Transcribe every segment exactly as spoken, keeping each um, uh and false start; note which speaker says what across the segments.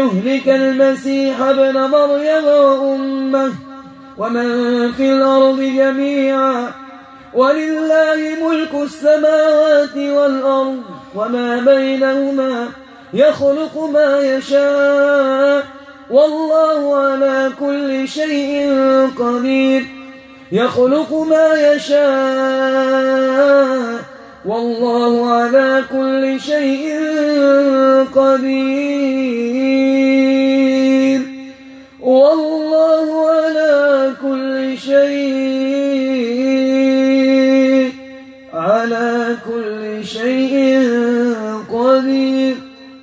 Speaker 1: ليهلك المسيح ابن مريم وأمه ومن في الأرض جميعا ولله ملك السماوات والأرض وما بينهما يخلق ما يشاء والله على كل شيء قدير يخلق ما يشاء والله على كل شيء قدير والله على كل شيء على كل شيء قدير.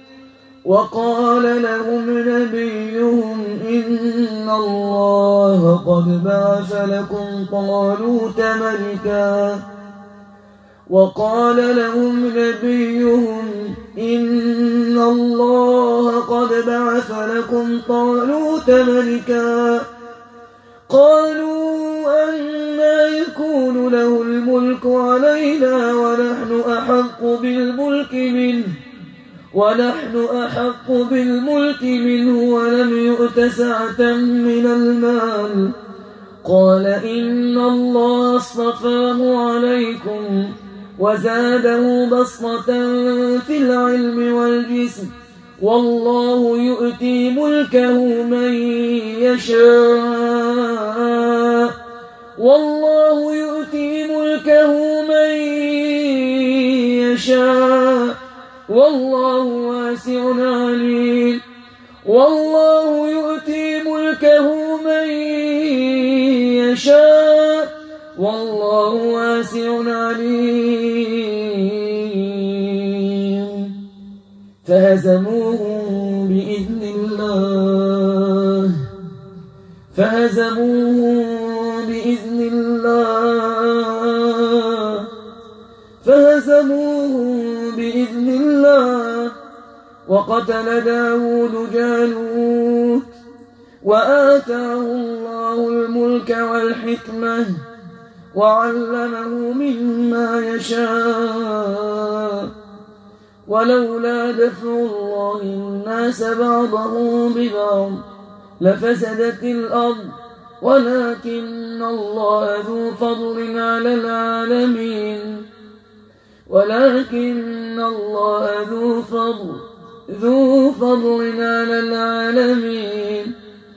Speaker 1: وقال لهم نبيهم إن الله قد بعث لكم طالوت ملكا وقال لهم نبيهم إن الله قد بعث لكم طالوت ملكا قالوا أنى يكون له الملك علينا ونحن أحق بالملك منه ونحن أحق بالملك منه ولم يؤت سعة من المال قال إن الله اصطفاه عليكم وزاده بسطة في العلم والجسم والله يؤتي ملكه من يشاء والله يؤتي ملكه من يشاء والله واسع عليم والله يؤتي ملكه من يشاء والله واسع عليم. فهزموهم بإذن الله فهزموهم بإذن الله فهزموهم بإذن الله وقتل داود جالوت وآتاه الله الملك والحكمة وعلمه مما يشاء ولولا دفع الله الناس بعضهم ببعض لفسدت الأرض ولكن الله ذو فضل على العالمين ولكن الله ذو فضل ذو فضل على العالمين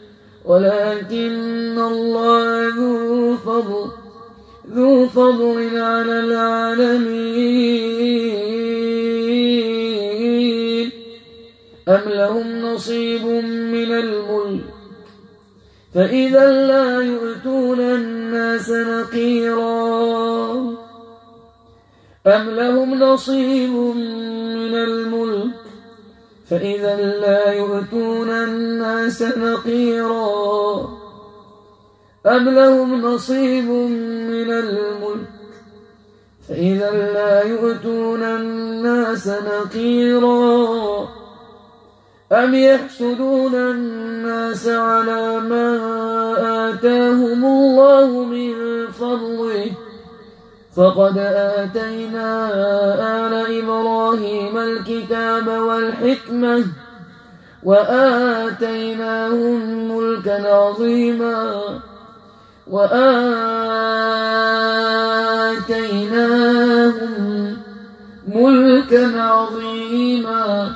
Speaker 1: ولكن الله ذو فضل ذو فضل على العالمين. أم لهم نصيب من الملك فإذا لا يؤتون الناس نقيرا أم لهم نصيب من الملك فإذا لا يؤتون الناس نقيرا أم لهم نصيب من الملك فإذا لا يؤتون الناس نقيرا أم يحسدون الناس على ما آتاهم الله من فضله فقد آتينا آل إبراهيم الكتاب والحكمة وآتيناهم ملكا عظيما وآتيناهم ملكا عظيما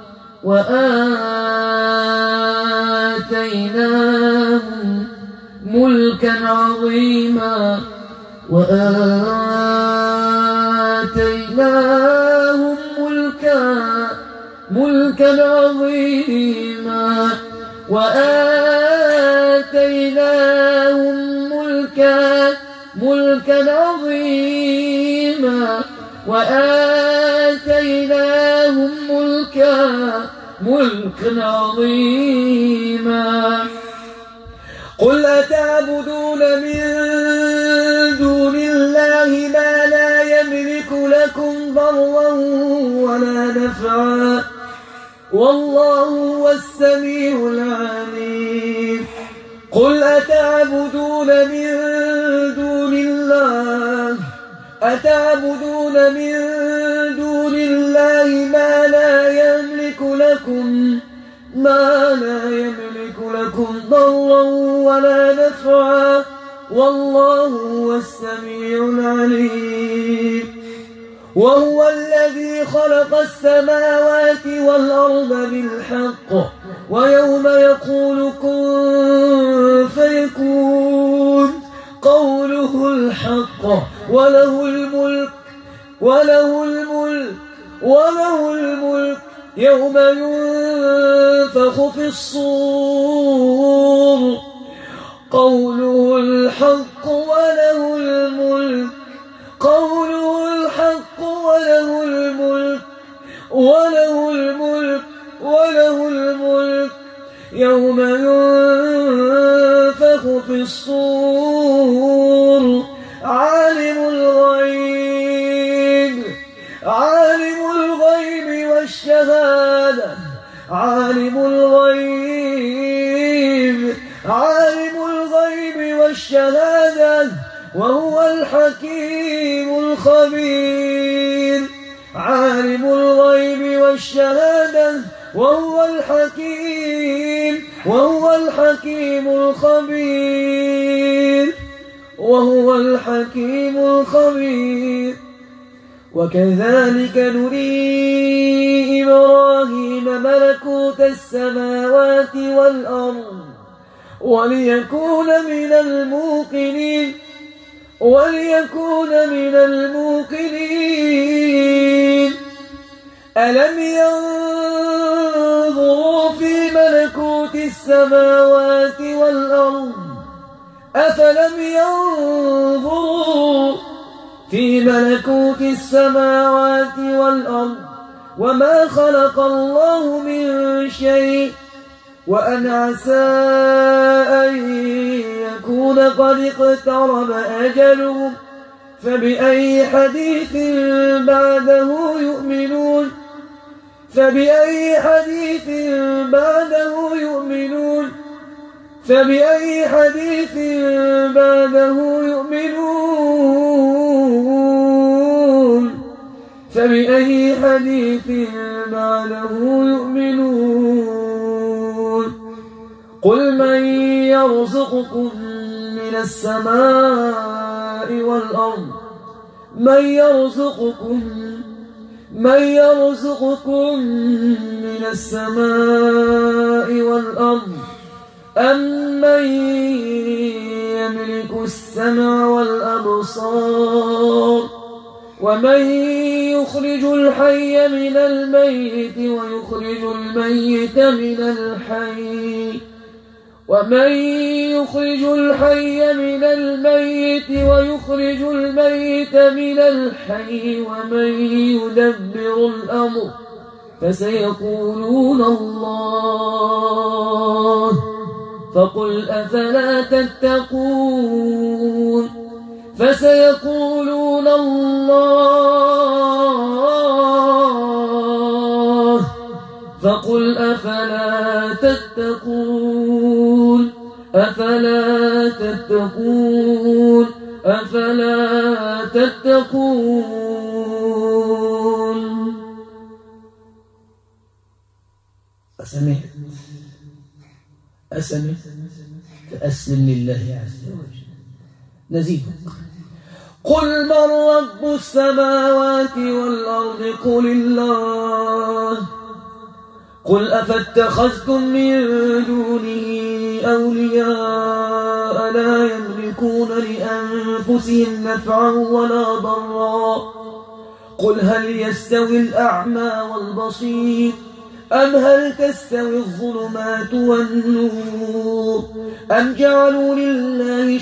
Speaker 1: وآتيناهم ملكا عظيما وآتيناهم ملكا ملكا عظيما وآتيناهم ملكا ملكا عظيما وآتيناهم ملكا ملكا عظيما. قل أتعبدون من دون الله ما لا يملك لكم ضرا ولا نفعا والله هو السميع العليم. قل أتعبدون من دون الله أتعبدون من دون الله ما لا يملك لكم ما لا يملك لكم ضرا ولا نفعا والله هو السميع العليم. وهو الذي خلق السماوات والأرض بالحق ويوم يقول كن فيكون قوله الحق وله الملك وله الملك وله الملك يوم ينفخ في الصور قوله الحق وله الملك قوله الحق وله الملك وله الملك وله الملك يوم ينفخ في الصور عالم الغيب عالم الغيب والشهادة عالم الغيب عالم الغيب والشهادة وهو الحكيم الخبير عالم الغيب والشهادة وهو الحكيم وهو الحكيم الخبير وهو الحكيم الخبير. وكذلك نري إبراهيم ملكوت السماوات والأرض وليكون من الموقنين وليكون من الموقنين. ألم ينظروا في ملكوت السماوات والأرض أفلم ينظروا في ملكوت السماوات والأرض وما خلق الله من شيء وأن عسى أن يكون قد اقترب أجلهم فبأي حديث بعده يؤمنون فبأي حديث بعده يؤمنون فبأي حديث بعده يؤمنون فبأي حديث بعده يؤمنون. قل من يرزقكم من السماء والأرض من يرزقكم من يرزقكم من السماء والأرض أمن يملك السمع والأبصار ومن يخرج الحي من الميت ويخرج الميت من الحي ومن يخرج الحي من الميت ويخرج الميت من الحي ومن يدبر الأمر فسيقولون الله فقل أفلا تتقون فسيقولون الله فقل أفلا تتقون أفلا تتقون أفلا تتقون. أسمعت أسمعت فأسلم لله عز وجل. نزيدك. قل من رب السماوات والأرض قل الله قل أفاتخذتم من دونه أولياء لا يملكون لأنفسهم نفعا ولا ضرا قل هل يستوي الأعمى والبصير أم هل تستوي الظلمات والنور أم جعلوا لله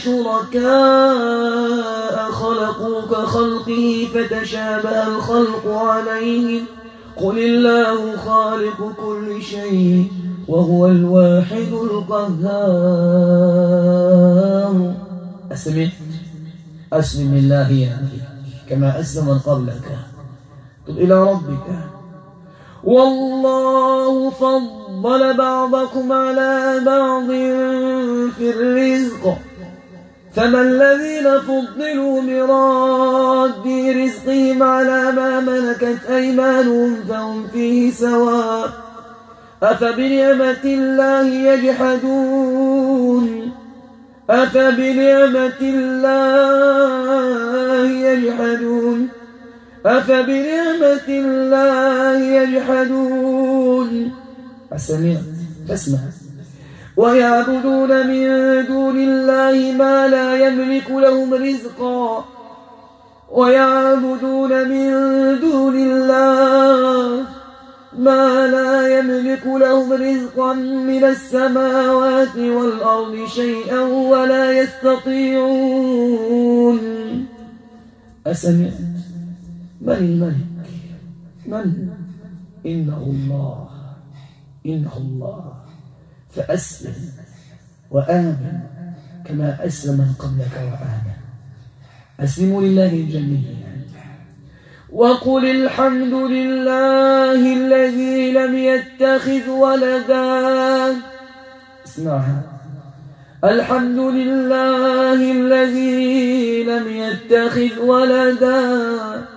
Speaker 1: شركاء خلقوا كخلقه فتشابه الخلق عليهم قل الله خالق كل شيء وهو الواحد القهار. أسلم أسلم لله يا أخي كما أسلم من قبلك. تب إلى ربك. والله فضل بعضكم على بعض في الرزق فما الذين فضلوا براد رزقهم على ما ملكت أيمانهم فهم فيه سواء أفبنعمة الله يجحدون أفبنعمة الله يجحدون أفبنعمة الله يجحدون. أسمع فاسمع. ويعبدون من دون الله ما لا يملك لهم رزقا ويعبدون من دون الله ما لا يملك لهم رزقا من السماوات والأرض شيئا ولا يستطيعون. أسمع. من الملك؟ من؟ إنه الله إنه الله. فأسلم وآمن كما أسلم من قبلك وآمن. أسلموا لله جميعا وقل الحمد لله الذي لم يتخذ ولدا. اسمعها. الحمد لله الذي لم يتخذ ولدا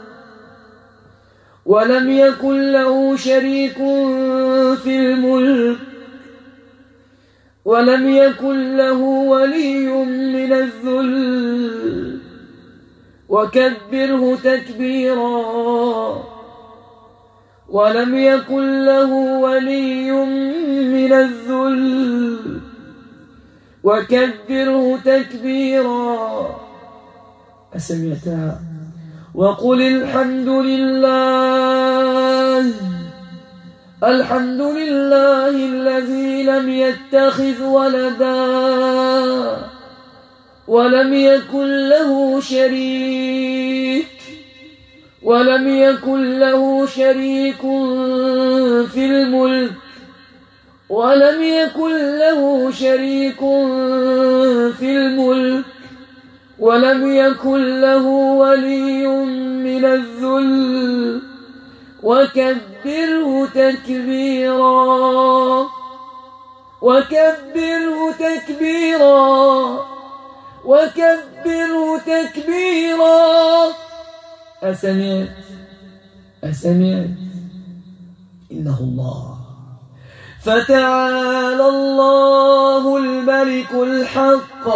Speaker 1: ولم يكن له شريك في الملك ولم يكن له ولي من الذل وكبره تكبيرا. ولم يكن له ولي من الذل وكبره تكبيرا. أسمعتها. وقل الحمد لله الحمد لله الذي لم يتخذ ولدا ولم يكن له شريك ولم يكن له شريك في الملك ولم يكن له شريك في الملك ولم يكن له ولي من الذل وكبره تكبيرا. وكبره تكبيرا. وكبره تكبيرا. أسمعت أسمعت. إنه الله. فتعالى الله الملك الحق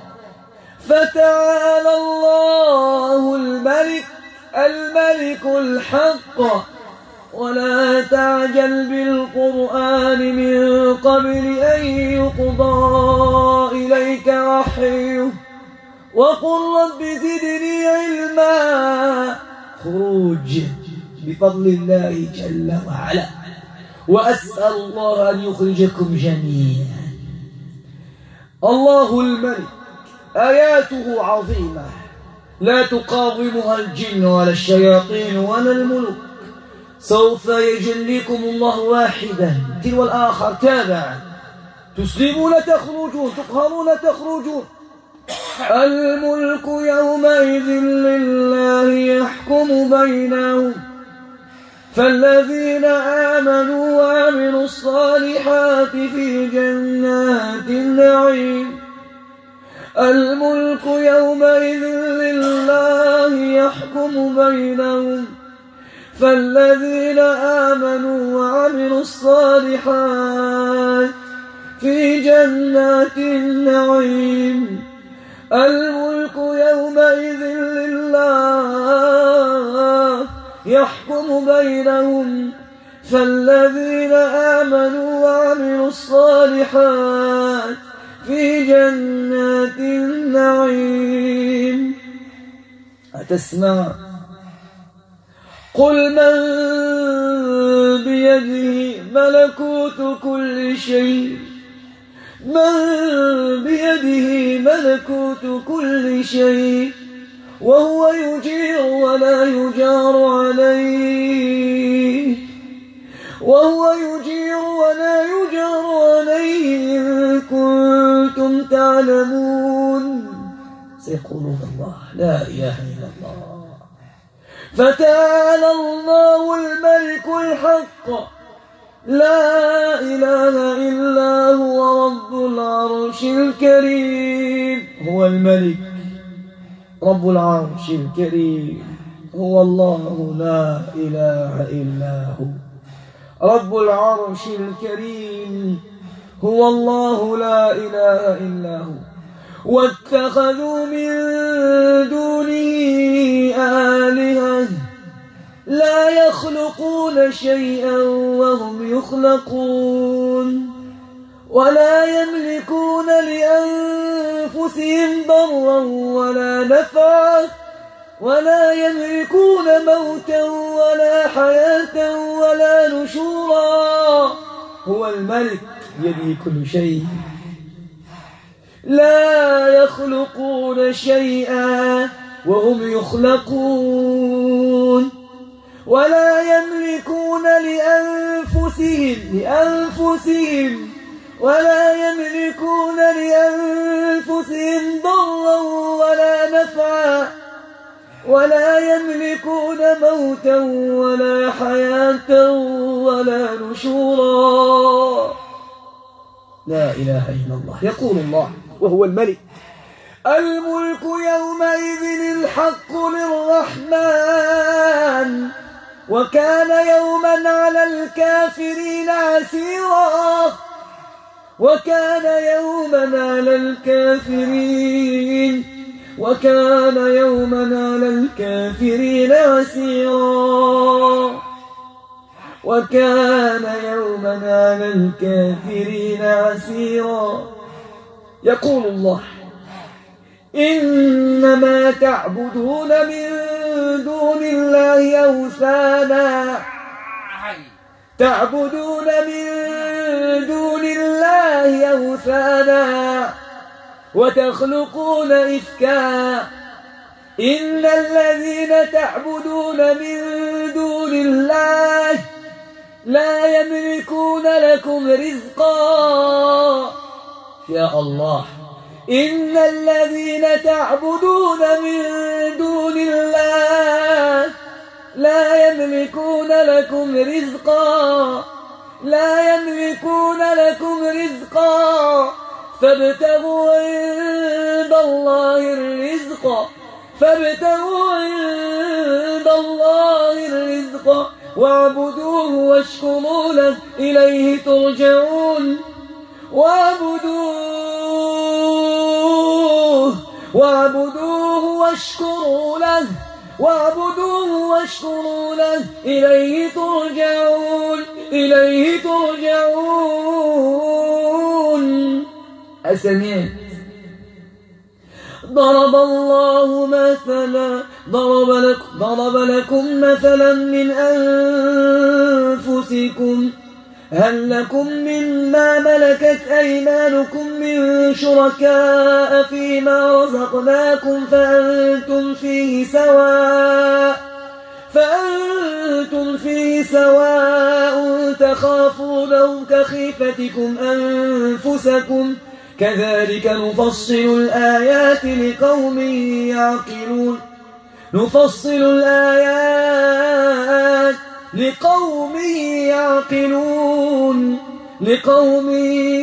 Speaker 1: فتعالى الله الملك الملك الحق. ولا تعجل بالقرآن من قبل أن يقضى إليك وحيه وقل رب زدني علما. خروج بفضل الله جل وعلا. وأسأل الله أن يخرجكم جميعا. الله الملك آياته عظيمة لا تقاومها الجن ولا الشياطين ولا الملوك. سوف يجليكم الله واحدا تلو الآخر تابعا. تسلمون تخرجون تقهرون تخرجون. الملك يومئذ لله يحكم بينهم فالذين آمنوا وعملوا الصالحات في جنات النعيم. الملك يومئذ لله يحكم بينهم فالذين آمنوا وعملوا الصالحات في جنات النعيم. الملك يومئذ لله يحكم بينهم فالذين آمنوا وعملوا الصالحات في جنات النعيم. أتسمع؟ قل من بيده ملكوت كل شيء من بيده ملكوت كل شيء وهو يجير ولا يجار عليه وهو يجير ولا يجار عليه إن كنتم تعلمون. سيقولون الله لا إله إلا الله. فتعالى الله الملك الحق لا إله إلا هو رب العرش الكريم. هو الملك رب العرش الكريم. هو الله لا إله إلا هو رب العرش الكريم هو الله لا إله إلا هو. واتخذوا من دونه آلهة لا يخلقون شيئا وهم يخلقون ولا يملكون لأنفسهم ضرا ولا نفعا ولا يملكون موتا ولا حياة ولا نشورا. هو الملك بيده كل شيء. لا يخلقون شيئا وهم يخلقون ولا يملكون لأنفسهم لأنفسهم ولا يملكون لأنفسهم ضرا ولا نفعا ولا يملكون موتا ولا حياة ولا نشورا. لا إله إلا الله. يقول الله وهو الملك: الملك يومئذ الحق للرحمن وكان يوما على الكافرين عسيرا وكان يوما على الكافرين وكان يوما على الكافرين عسيرا وكان يوما على الكافرين عسيرا. يقول الله: إنما تعبدون من دون الله أوثانا تعبدون من دون الله أوثانا وتخلقون إفكا إن الذين تعبدون من دون الله لا يملكون لكم رزقا. يا الله، إن الذين تعبدون من دون الله لا يملكون لكم رزقا لا يملكون لكم رزقا فابتغوا عند الله الرزق فابتغوا عند الله الرزق واعبدوه واشكروا له إليه ترجعون. واعبدوه واعبدوه واشكروا له واعبدوه واشكروا له إليه ترجعون إليه ترجعون. أسمعت؟ ضرب الله مثلا ضرب لكم, ضرب لكم مثلا من أنفسكم هل لكم مما ملكت أيمانكم من شركاء فيما رزقناكم فأنتم فيه سواء فأنتم فيه سواء تخافونهم كخيفتكم أنفسكم كذلك نفصل الآيات لقوم يعقلون نفصل الآيات لقوم يعقلون لقوم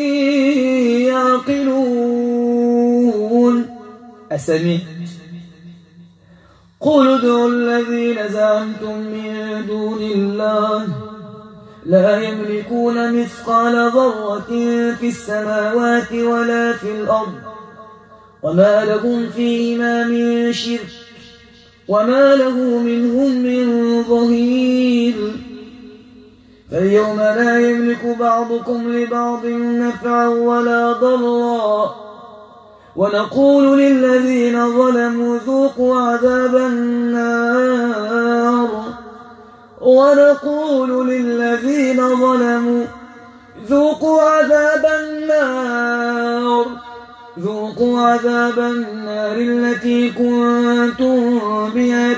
Speaker 1: يعقلون. أسمعت؟ قل ادعوا الذين زعمتم من دون الله لا يملكون مثقال ذرة في السماوات ولا في الأرض وما لهم فيهما من شرك وما له منهم من ظهير. فاليوم لا يملك بعضكم لبعض نفعا ولا ضرا ونقول للذين ظلموا ذوقوا عذاب النار ونقول للذين ظلموا ذوقوا عذاب النار ذوقوا عذاب النار التي كنتم بها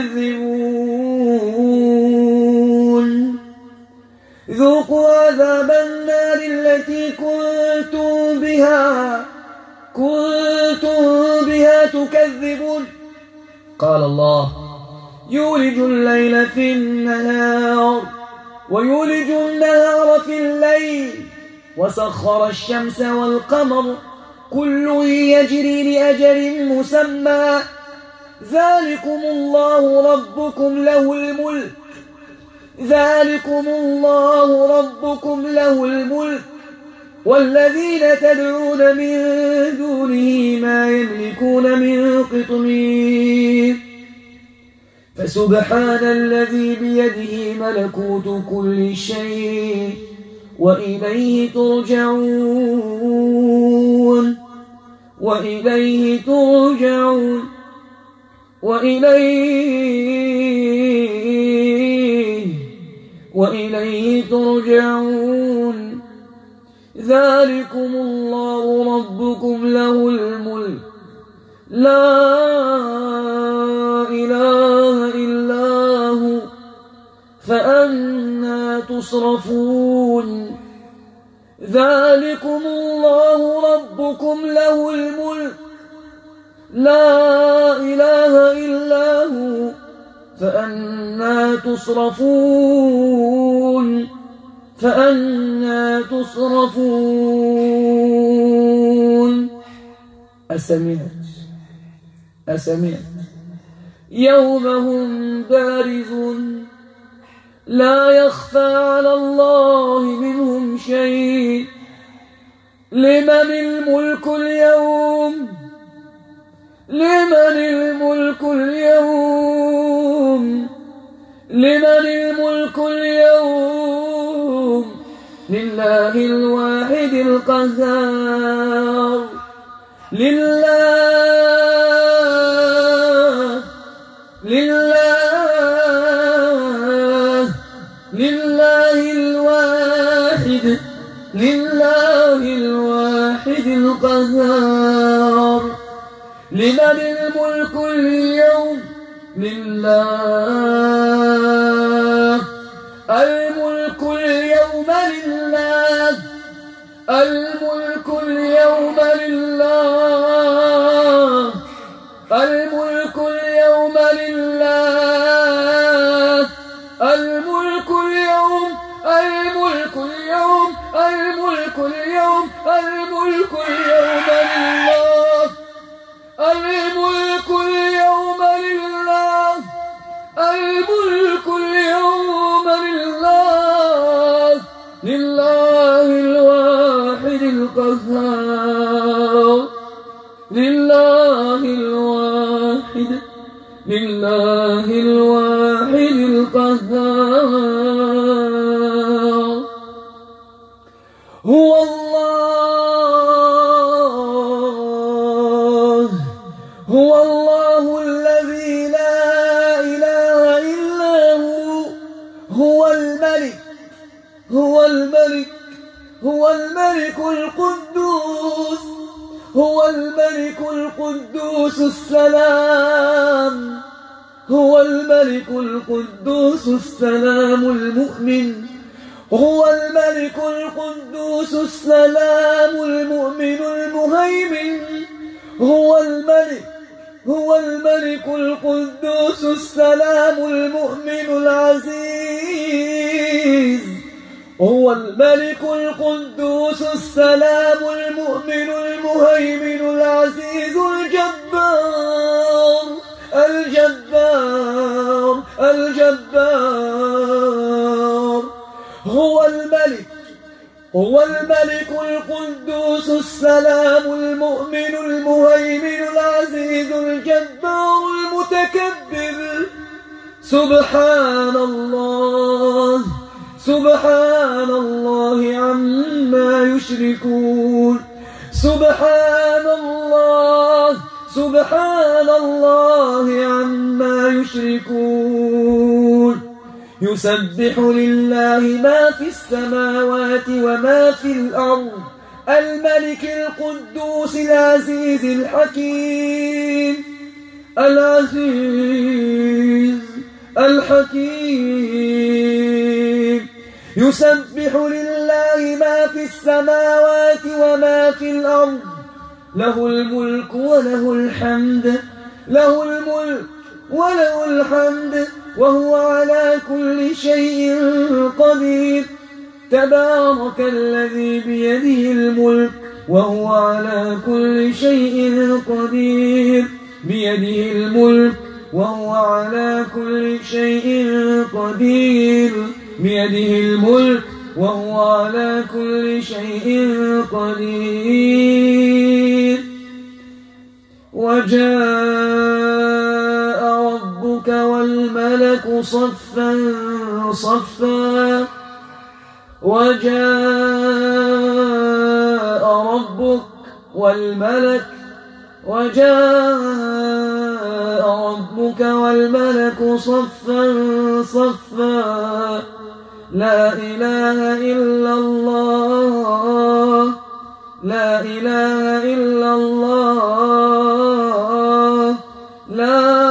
Speaker 1: تكذبون ذوقوا عذاب النار التي كنتم بها كنتم بها تكذبون. قال الله: يولج الليل في النهار ويولج النهار في الليل وسخر الشمس والقمر كل يجري لأجل مسمى ذلكم الله ربكم له الملك ذلكم الله ربكم له الملك والذين تدعون من دونه ما يملكون من قطمير فسبحان الذي بيده ملكوت كل شيء وإليه ترجعون وإليه ترجعون وإليه وإليه ترجعون ذلكم الله ربكم له الملك لا إله إلا هو فأنى تصرفون ذلكم الله ربكم له الملك لا إله إلا هو فأنى تصرفون فأنى تصرفون أسمعت أسمعت يوم هم بارزون لا يخفى على الله منهم شيء لمن الملك اليوم لمن الملك اليوم لمن الملك اليوم لله الواحد القهار لله لله لله الواحد لله الواحد القهار لمن الملك اليوم لله الملك اليوم لله الملك اليوم لله الملك اليوم لله الملك اليوم الملك اليوم الملك اليوم الملك اليوم لله الملك اليوم لله الملك اليوم لله لله الواحد القهار لله الواحد لله الواحد القهار هو الله هو الله الذي لا إله إلا هو هو الملك هو الملك هو الملك القدوس هو الملك القدوس السلام هو الملك القدوس السلام المؤمن هو الملك القدوس السلام المؤمن المهيمن هو الملك هو الملك القدوس السلام المؤمن العزيز هو الملك القدوس السلام المؤمن المهيمن العزيز الجبار الجبار الجبار هو الملك هو الملك القدوس السلام المؤمن المهيمن العزيز الجبار المتكبر سبحان الله سبحان الله عما يشركون سبحان الله سبحان الله عما يشركون يسبح لله ما في السماوات وما في الأرض الملك القدوس العزيز الحكيم العزيز الحكيم يسبح لله ما في السماوات وما في الأرض له الملك وله الحمد له الملك وله الحمد وهو على كل شيء قدير تبارك الذي بيده الملك وهو على كل شيء قدير بيده الملك وهو على كل شيء قدير بيده الملك وهو على كل شيء قدير وجاء ربك والملك صفا صفا وجاء ربك والملك وجاء ربك والملك صفا صفا لا إله إلا الله لا إله إلا الله لا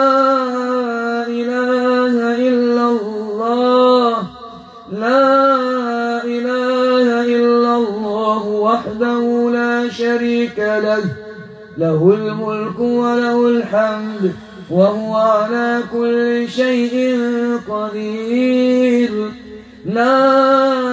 Speaker 1: إله إلا الله لا إله إلا الله وحده لا شريك له له الملك وله الحمد وهو على كل شيء قدير لا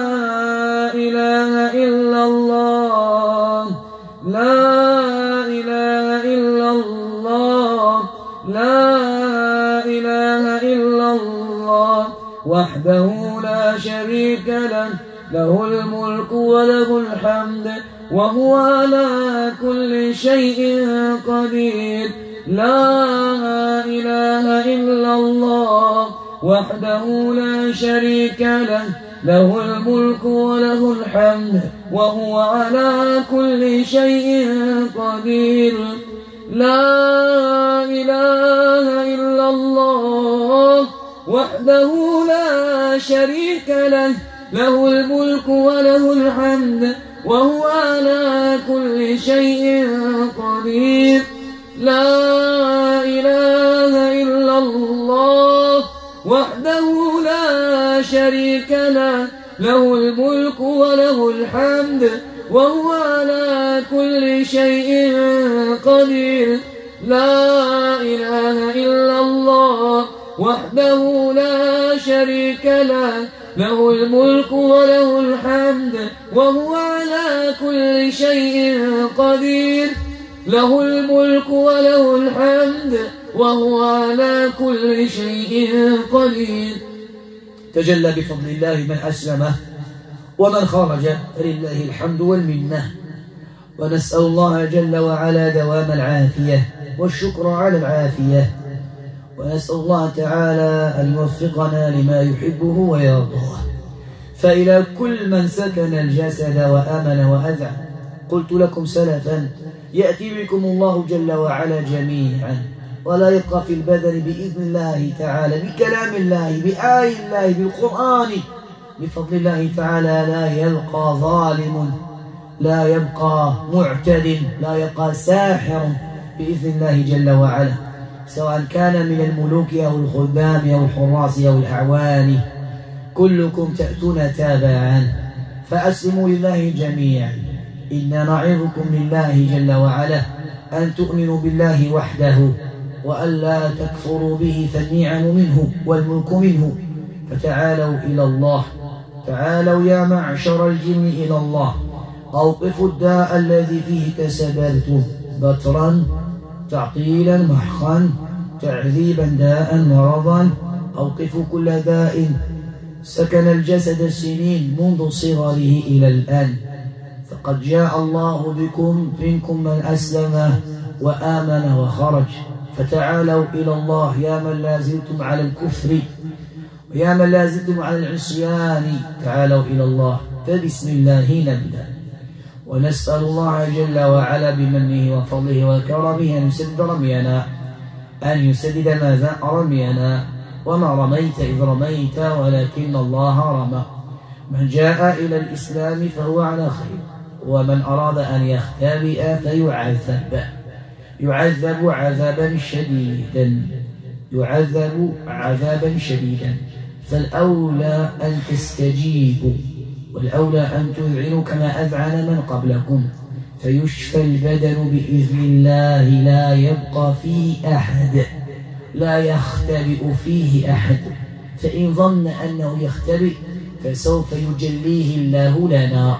Speaker 1: إله إلا الله لا إله إلا الله لا إله إلا الله وحده لا شريك له له الملك وله الحمد وهو على كل شيء قدير لا إله إلا الله وحده لا شريك له له الملك وله الحمد وهو على كل شيء قدير لا إله إلا الله وحده لا شريك له له الملك وله الحمد وهو على كل شيء قدير لا إله إلا الله وحده لا شريك له له الملك وله الحمد وهو على كل شيء قدير لا إله إلا الله وحده لا شريك له له الملك وله الحمد وهو على كل شيء قدير له الملك وله الحمد وهو على كل شيء قدير تجلى بفضل الله من أسلمه ومن خرج فلله الحمد والمنة ونسأل الله جل وعلا دوام العافية والشكر على العافية ونسأل الله تعالى أن يوفقنا لما يحبه ويرضاه فإلى كل من سكن الجسد وآمن وأذعن قلت لكم سلفا يأتي بكم الله جل وعلا جميعا ولا يبقى في البدن بإذن الله تعالى بكلام الله بآي الله بالقرآن بفضل الله تعالى لا يبقى ظالم لا يبقى معتد لا يبقى ساحر بإذن الله جل وعلا سواء كان من الملوك أو الخدام أو الحراس أو الأعوان كلكم تأتون تابعا فأسلموا لله جميعا إنا نعظكم لله جل وعلا أن تؤمنوا بالله وحده وألا تكفروا به فالنعم منه والملك منه فتعالوا إلى الله تعالوا يا معشر الجن إلى الله أوقفوا الداء الذي فيه تسببتم بطرا تعطيلا محقا تعذيبا داء مرضا أوقفوا كل داء سكن الجسد السنين منذ صغره إلى الآن فقد جاء الله بكم منكم من أسلم وآمن وخرج فتعالوا إلى الله يا من لا زلتم على الكفر ويا من لا زلتم على العصيان تعالوا إلى الله فبسم الله نبدأ ونسأل الله جل وعلا بمنه وفضله وكرمه أن يسدد رمينا أن يسدد ماذا رمينا وما رميت إذ رميت ولكن الله رمى من جاء إلى الإسلام فهو على خير ومن أراد أن يختبئ فيعذب يعذب عذابا شديدا يعذب عذابا شديدا فالأولى أن تستجيبوا والأولى أن تذعنوا كما أذعن من قبلكم فيشفى البدن بإذن الله لا يبقى فيه أحد لا يختبئ فيه أحد فإن ظن أنه يختبئ فسوف يجليه الله لنا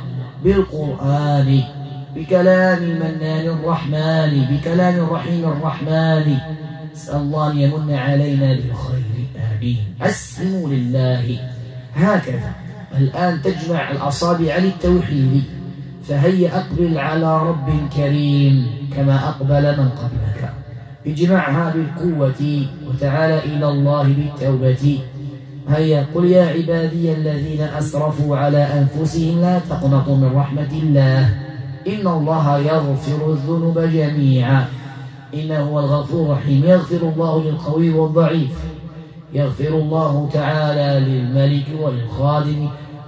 Speaker 1: بالقرآن بكلام المنان الرحمن بكلام الرحيم الرحمن نسأل الله أن يمن علينا بالخير، آمين. أسلموا لله. هكذا الآن تجمع الأصابع للتوحيد، فهيا أقبل على رب كريم كما أقبل من قبلك، اجمعها بالقوة وتعالى إلى الله بالتوبة. هيا قل يا عبادي الذين أسرفوا على أنفسهم لا تقنطوا من رحمة الله إن الله يغفر الذنوب جميعا إنه هو الغفور الرحيم. يغفر الله للقوي والضعيف، يغفر الله تعالى للملك وللخادم.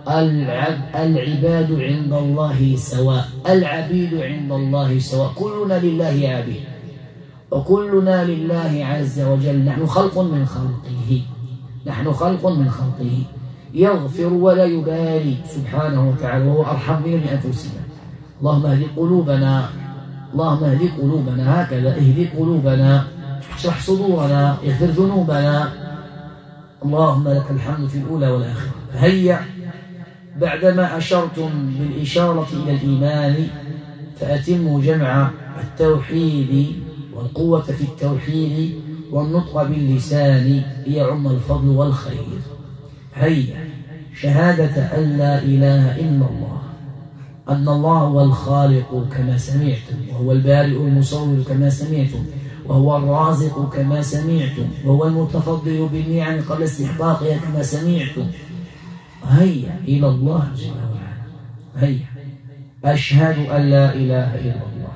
Speaker 1: العباد عند الله سواء، العبيد عند الله سواء، كلنا لله عبيد وكلنا لله عز وجل. نحن خلق من خلقه، نحن خلق من خلقه. يغفر ولا يبالي سبحانه وتعالى، وهو أرحم بنا من أنفسنا. اللهم اهد قلوبنا، اللهم اهد قلوبنا. هكذا اهد قلوبنا، اشرح صدورنا، اغفر ذنوبنا. اللهم لك الحمد في الأولى والآخرة. هيا بعدما أشرتم بالإشارة إلى الإيمان فأتموا جمع التوحيد والقوة في التوحيد والنطق باللسان ليعم الفضل والخير. هيا شهادة أن لا إله إلا الله، أن الله هو الخالق كما سمعتم، وهو البارئ المصور كما سمعتم، وهو الرازق كما سمعتم، وهو المتفضل بالنعم قبل استحقاقها كما سمعتم. هيا إلى الله جل وعلا. هيا أشهد أن لا إله إلا الله.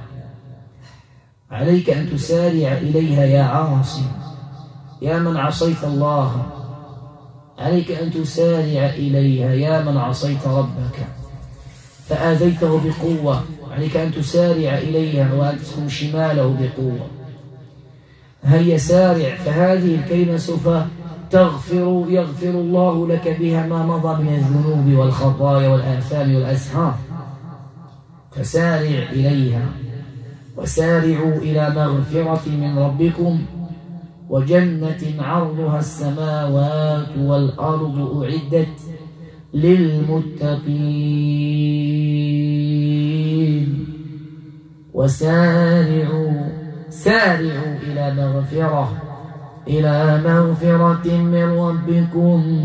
Speaker 1: عليك أن تسارع إليها يا عاصي، يا من عصيت الله، عليك أن تسارع إليها يا من عصيت ربك فآذيته بقوة. عليك أن تسارع إليها وأن تسكن شماله بقوة. هيا سارع، فهذه الكلمة سوف تغفر يغفر الله لك بها ما مضى من الذنوب والخطايا والآثام والأسحار. فسارع إليها، وسارعوا إلى مغفرة من ربكم وجنة عرضها السماوات والأرض أعدت للمتقين. وسارعوا سارعوا إلى مغفرة إلى مغفرة من ربكم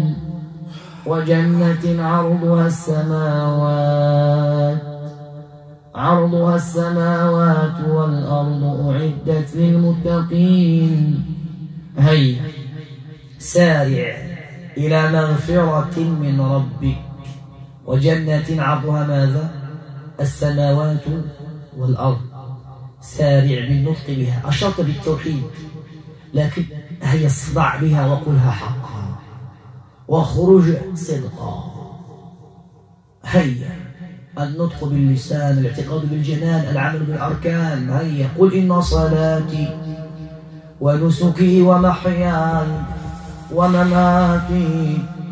Speaker 1: وجنة عرضها السماوات عرضها السماوات والأرض أعدت للمتقين. هيا سارع إلى مغفرة من ربك وجنة عرضها ماذا؟ السماوات والأرض. سارع بالنطق بها، أشرت بالتوحيد، لكن هيا اصدع بها وقلها حقا واخرج صدقا. هيا النطق باللسان، الاعتقاد بالجنان، العمل بالأركان. هيا قل إن صلاتي ونسكي ومحياي ومماتي